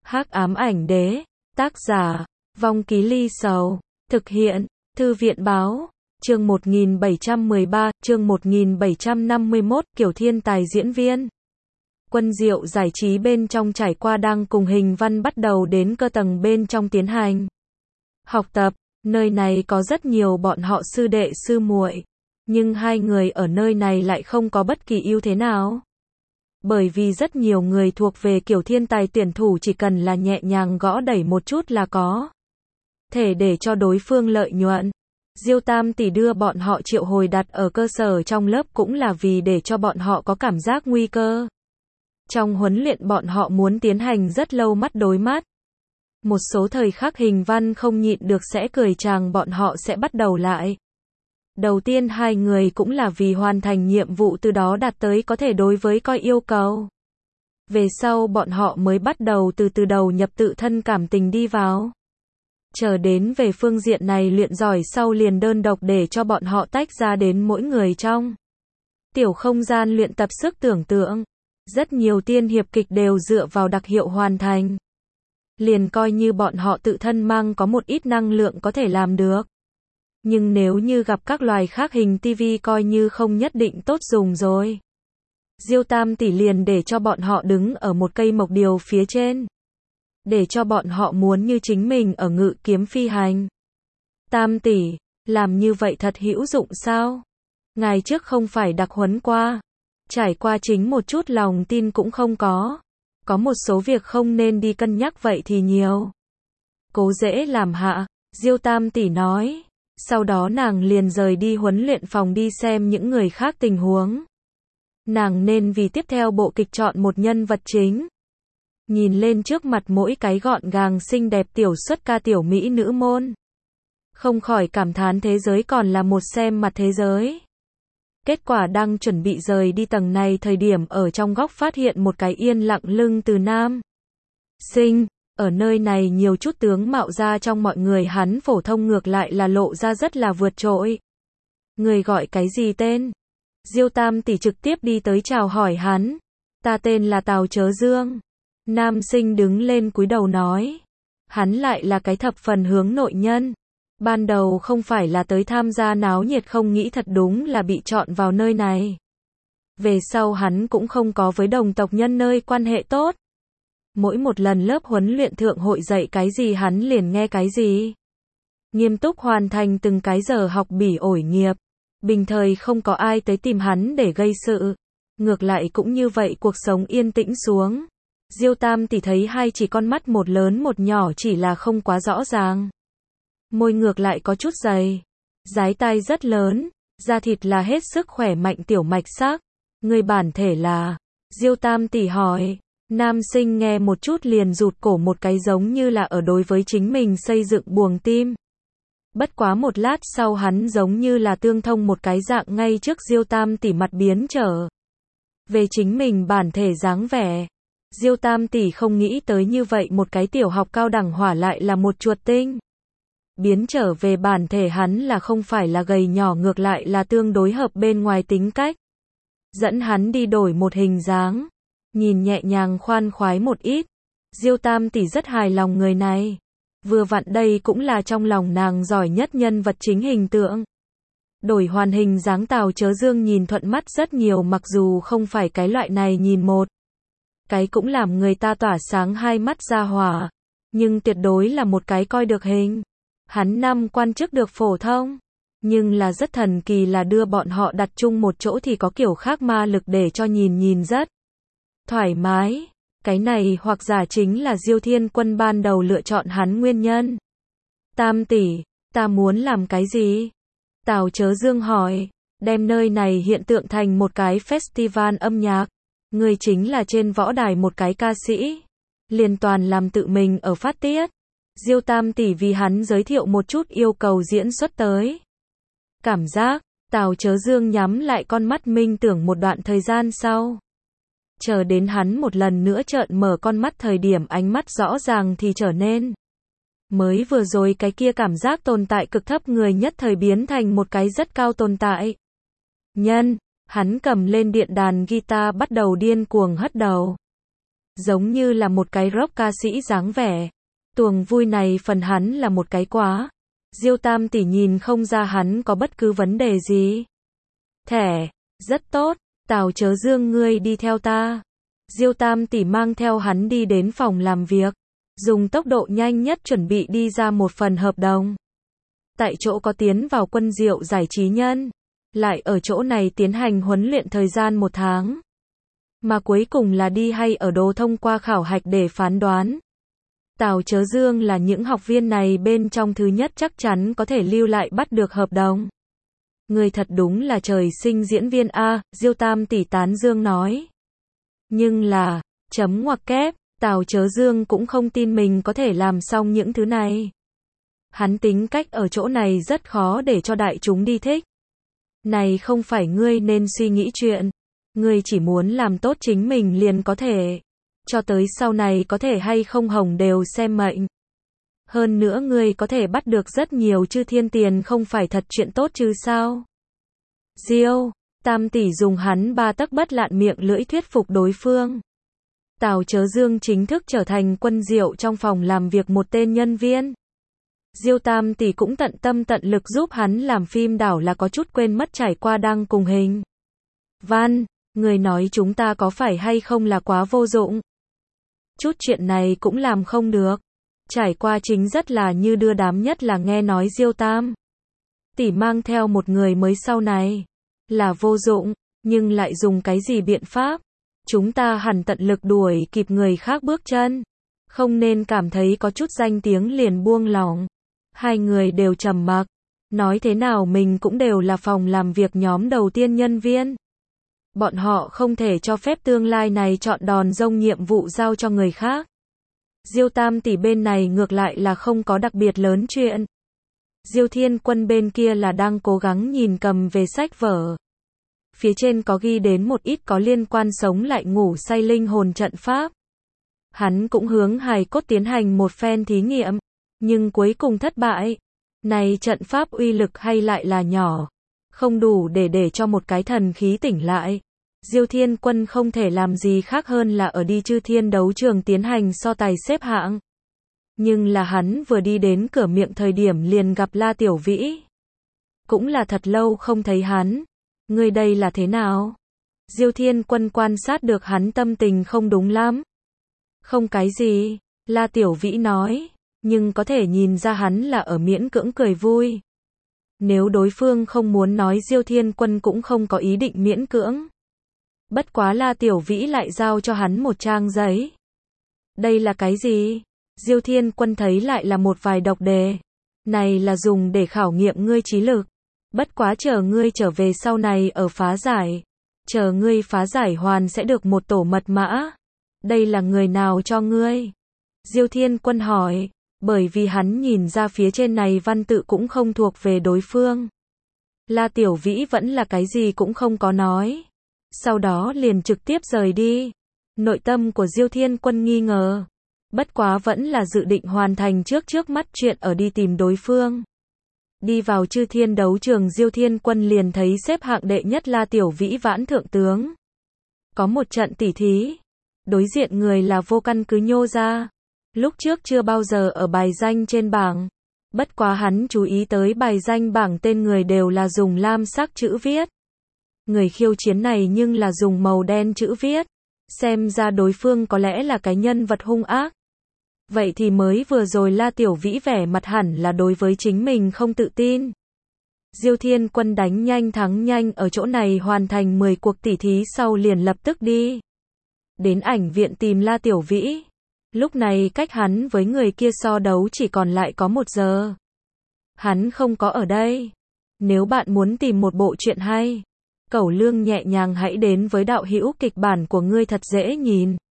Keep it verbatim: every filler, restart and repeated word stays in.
Hắc ám ảnh đế, tác giả, Vong Ký Ly Sầu, thực hiện, Thư viện báo, chương một nghìn bảy trăm mười ba, chương một nghìn bảy trăm năm mươi mốt, kiểu thiên tài diễn viên. Quân Diệu giải trí bên trong trải qua đang cùng Hình Văn bắt đầu đến cơ tầng bên trong tiến hành học tập, nơi này có rất nhiều bọn họ sư đệ sư muội, nhưng hai người ở nơi này lại không có bất kỳ ưu thế nào. Bởi vì rất nhiều người thuộc về kiểu thiên tài tuyển thủ chỉ cần là nhẹ nhàng gõ đẩy một chút là có thể để cho đối phương lợi nhuận. Diêu Tam tỷ đưa bọn họ triệu hồi đặt ở cơ sở trong lớp cũng là vì để cho bọn họ có cảm giác nguy cơ. Trong huấn luyện bọn họ muốn tiến hành rất lâu mắt đối mắt. Một số thời khắc Hình Văn không nhịn được sẽ cười chàng bọn họ sẽ bắt đầu lại. Đầu tiên hai người cũng là vì hoàn thành nhiệm vụ từ đó đạt tới có thể đối với coi yêu cầu. Về sau bọn họ mới bắt đầu từ từ đầu nhập tự thân cảm tình đi vào. Chờ đến về phương diện này luyện giỏi sau liền đơn độc để cho bọn họ tách ra đến mỗi người trong tiểu không gian luyện tập sức tưởng tượng. Rất nhiều tiên hiệp kịch đều dựa vào đặc hiệu hoàn thành. Liền coi như bọn họ tự thân mang có một ít năng lượng có thể làm được. Nhưng nếu như gặp các loài khác hình tivi coi như không nhất định tốt dùng rồi. Diêu Tam tỷ liền để cho bọn họ đứng ở một cây mộc điều phía trên. Để cho bọn họ muốn như chính mình ở ngự kiếm phi hành. Tam tỷ, làm như vậy thật hữu dụng sao? Ngày trước không phải đặc huấn qua. Trải qua chính một chút lòng tin cũng không có. Có một số việc không nên đi cân nhắc vậy thì nhiều. Cố dễ làm hạ, Diêu Tam tỷ nói. Sau đó nàng liền rời đi huấn luyện phòng đi xem những người khác tình huống. Nàng nên vì tiếp theo bộ kịch chọn một nhân vật chính. Nhìn lên trước mặt mỗi cái gọn gàng xinh đẹp tiểu xuất ca tiểu mỹ nữ môn. Không khỏi cảm thán thế giới còn là một xem mặt thế giới. Kết quả đang chuẩn bị rời đi tầng này thời điểm ở trong góc phát hiện một cái yên lặng lưng từ nam sinh. Ở nơi này nhiều chút tướng mạo ra trong mọi người hắn phổ thông ngược lại là lộ ra rất là vượt trội. Người gọi cái gì tên? Diêu Tam tỷ trực tiếp đi tới chào hỏi hắn. Ta tên là Tào Chớ Dương. Nam sinh đứng lên cúi đầu nói. Hắn lại là cái thập phần hướng nội nhân. Ban đầu không phải là tới tham gia náo nhiệt không nghĩ thật đúng là bị chọn vào nơi này. Về sau hắn cũng không có với đồng tộc nhân nơi quan hệ tốt. Mỗi một lần lớp huấn luyện thượng hội dạy cái gì hắn liền nghe cái gì. Nghiêm túc hoàn thành từng cái giờ học bỉ ổi nghiệp. Bình thời không có ai tới tìm hắn để gây sự. Ngược lại cũng như vậy cuộc sống yên tĩnh xuống. Diêu Tam tỷ thấy hai chỉ con mắt một lớn một nhỏ chỉ là không quá rõ ràng. Môi ngược lại có chút dày. Dái tai rất lớn. Da thịt là hết sức khỏe mạnh tiểu mạch sắc. Người bản thể là. Diêu Tam tỷ hỏi. Nam sinh nghe một chút liền rụt cổ một cái giống như là ở đối với chính mình xây dựng buồng tim. Bất quá một lát sau hắn giống như là tương thông một cái dạng ngay trước Diêu Tam tỷ mặt biến trở về chính mình bản thể dáng vẻ. Diêu Tam tỷ không nghĩ tới như vậy một cái tiểu học cao đẳng hỏa lại là một chuột tinh. Biến trở về bản thể hắn là không phải là gầy nhỏ ngược lại là tương đối hợp bên ngoài tính cách. Dẫn hắn đi đổi một hình dáng. Nhìn nhẹ nhàng khoan khoái một ít. Diêu Tam tỷ rất hài lòng người này. Vừa vặn đây cũng là trong lòng nàng giỏi nhất nhân vật chính hình tượng. Đổi hoàn hình dáng Tào Chớ Dương nhìn thuận mắt rất nhiều mặc dù không phải cái loại này nhìn một. Cái cũng làm người ta tỏa sáng hai mắt ra hỏa. Nhưng tuyệt đối là một cái coi được hình. Hắn năm quan chức được phổ thông. Nhưng là rất thần kỳ là đưa bọn họ đặt chung một chỗ thì có kiểu khác ma lực để cho nhìn nhìn rất thoải mái. Cái này hoặc giả chính là Diêu Thiên Quân ban đầu lựa chọn hắn nguyên nhân. Tam tỷ, ta muốn làm cái gì? Tào Chớ Dương hỏi. Đem nơi này hiện tượng thành một cái festival âm nhạc. Người chính là trên võ đài một cái ca sĩ. Liên toàn làm tự mình ở phát tiết. Diêu Tam tỷ vì hắn giới thiệu một chút yêu cầu diễn xuất tới. Cảm giác, Tào Chớ Dương nhắm lại con mắt minh tưởng một đoạn thời gian sau. Chờ đến hắn một lần nữa trợn mở con mắt thời điểm ánh mắt rõ ràng thì trở nên. Mới vừa rồi cái kia cảm giác tồn tại cực thấp người nhất thời biến thành một cái rất cao tồn tại. Nhân, hắn cầm lên điện đàn guitar bắt đầu điên cuồng hất đầu. giống như là một cái rock ca sĩ dáng vẻ. Tuồng vui này phần hắn là một cái quá. Diêu Tam tỷ nhìn không ra hắn có bất cứ vấn đề gì. Thẻ, rất tốt, Tào Chớ Dương ngươi đi theo ta. Diêu Tam tỷ mang theo hắn đi đến phòng làm việc, dùng tốc độ nhanh nhất chuẩn bị đi ra một phần hợp đồng. Tại chỗ có tiến vào Quân Diệu giải trí nhân, lại ở chỗ này tiến hành huấn luyện thời gian một tháng. Mà cuối cùng là đi hay ở đồ thông qua khảo hạch để phán đoán. Tào Chớ Dương là những học viên này bên trong thứ nhất chắc chắn có thể lưu lại bắt được hợp đồng. Người thật đúng là trời sinh diễn viên A, Diêu Tam tỷ tán dương nói. Nhưng là, chấm ngoặc kép, Tào Chớ Dương cũng không tin mình có thể làm xong những thứ này. Hắn tính cách ở chỗ này rất khó để cho đại chúng đi thích. Này không phải ngươi nên suy nghĩ chuyện. Ngươi chỉ muốn làm tốt chính mình liền có thể. Cho tới sau này có thể hay không hồng đều xem mệnh. Hơn nữa ngươi có thể bắt được rất nhiều chư thiên tiền không phải thật chuyện tốt chứ sao. Diêu Tam tỷ dùng hắn ba tấc bất lạn miệng lưỡi thuyết phục đối phương. Tào Chớ Dương chính thức trở thành Quân Diệu trong phòng làm việc một tên nhân viên. Diêu Tam tỷ cũng tận tâm tận lực giúp hắn làm phim đảo là có chút quên mất trải qua đang cùng hình. Văn, người nói chúng ta có phải hay không là quá vô dụng. Chút chuyện này cũng làm không được. Trải qua chính rất là như đưa đám, nhất là nghe nói Diêu Tam tỷ mang theo một người mới sau này. Là vô dụng, nhưng lại dùng cái gì biện pháp? Chúng ta hẳn tận lực đuổi kịp người khác bước chân. Không nên cảm thấy có chút danh tiếng liền buông lỏng. Hai người đều trầm mặc. Nói thế nào mình cũng đều là phòng làm việc nhóm đầu tiên nhân viên. Bọn họ không thể cho phép tương lai này chọn đòn dông nhiệm vụ giao cho người khác. Diêu Tam tỷ bên này ngược lại là không có đặc biệt lớn chuyện. Diêu Thiên Quân bên kia là đang cố gắng nhìn cầm về sách vở. Phía trên có ghi đến một ít có liên quan sống lại ngủ say linh hồn trận pháp. Hắn cũng hướng hài cốt tiến hành một phen thí nghiệm, nhưng cuối cùng thất bại. Này trận pháp uy lực hay lại là nhỏ, không đủ để để cho một cái thần khí tỉnh lại. Diêu Thiên Quân không thể làm gì khác hơn là ở đi chư thiên đấu trường tiến hành so tài xếp hạng. Nhưng là hắn vừa đi đến cửa miệng thời điểm liền gặp La Tiểu Vĩ. Cũng là thật lâu không thấy hắn. Ngươi đây là thế nào? Diêu Thiên Quân quan sát được hắn tâm tình không đúng lắm. Không cái gì, La Tiểu Vĩ nói, nhưng có thể nhìn ra hắn là ở miễn cưỡng cười vui. Nếu đối phương không muốn nói Diêu Thiên Quân cũng không có ý định miễn cưỡng. Bất quá La Tiểu Vĩ lại giao cho hắn một trang giấy. Đây là cái gì? Diêu Thiên Quân thấy lại là một vài độc đề. Này là dùng để khảo nghiệm ngươi trí lực. Bất quá chờ ngươi trở về sau này ở phá giải. Chờ ngươi phá giải hoàn sẽ được một tổ mật mã. Đây là người nào cho ngươi? Diêu Thiên Quân hỏi. Bởi vì hắn nhìn ra phía trên này văn tự cũng không thuộc về đối phương. La Tiểu Vĩ vẫn là cái gì cũng không có nói. Sau đó liền trực tiếp rời đi. Nội tâm của Diêu Thiên Quân nghi ngờ. Bất quá vẫn là dự định hoàn thành trước trước mắt chuyện ở đi tìm đối phương. Đi vào chư thiên đấu trường, Diêu Thiên Quân liền thấy xếp hạng đệ nhất La Tiểu Vĩ vãn thượng tướng. Có một trận tỉ thí. Đối diện người là Vô Căn Cứ nhô ra. Lúc trước chưa bao giờ ở bài danh trên bảng. Bất quá hắn chú ý tới bài danh bảng tên người đều là dùng lam sắc chữ viết. Người khiêu chiến này nhưng là dùng màu đen chữ viết. Xem ra đối phương có lẽ là cái nhân vật hung ác. Vậy thì mới vừa rồi La Tiểu Vĩ vẻ mặt hẳn là đối với chính mình không tự tin. Diêu Thiên Quân đánh nhanh thắng nhanh ở chỗ này hoàn thành mười cuộc tỉ thí sau liền lập tức đi đến ảnh viện tìm La Tiểu Vĩ. Lúc này cách hắn với người kia so đấu chỉ còn lại có một giờ. Hắn không có ở đây. Nếu bạn muốn tìm một bộ truyện hay, Cẩu Lương nhẹ nhàng hãy đến với đạo hữu kịch bản của ngươi thật dễ nhìn.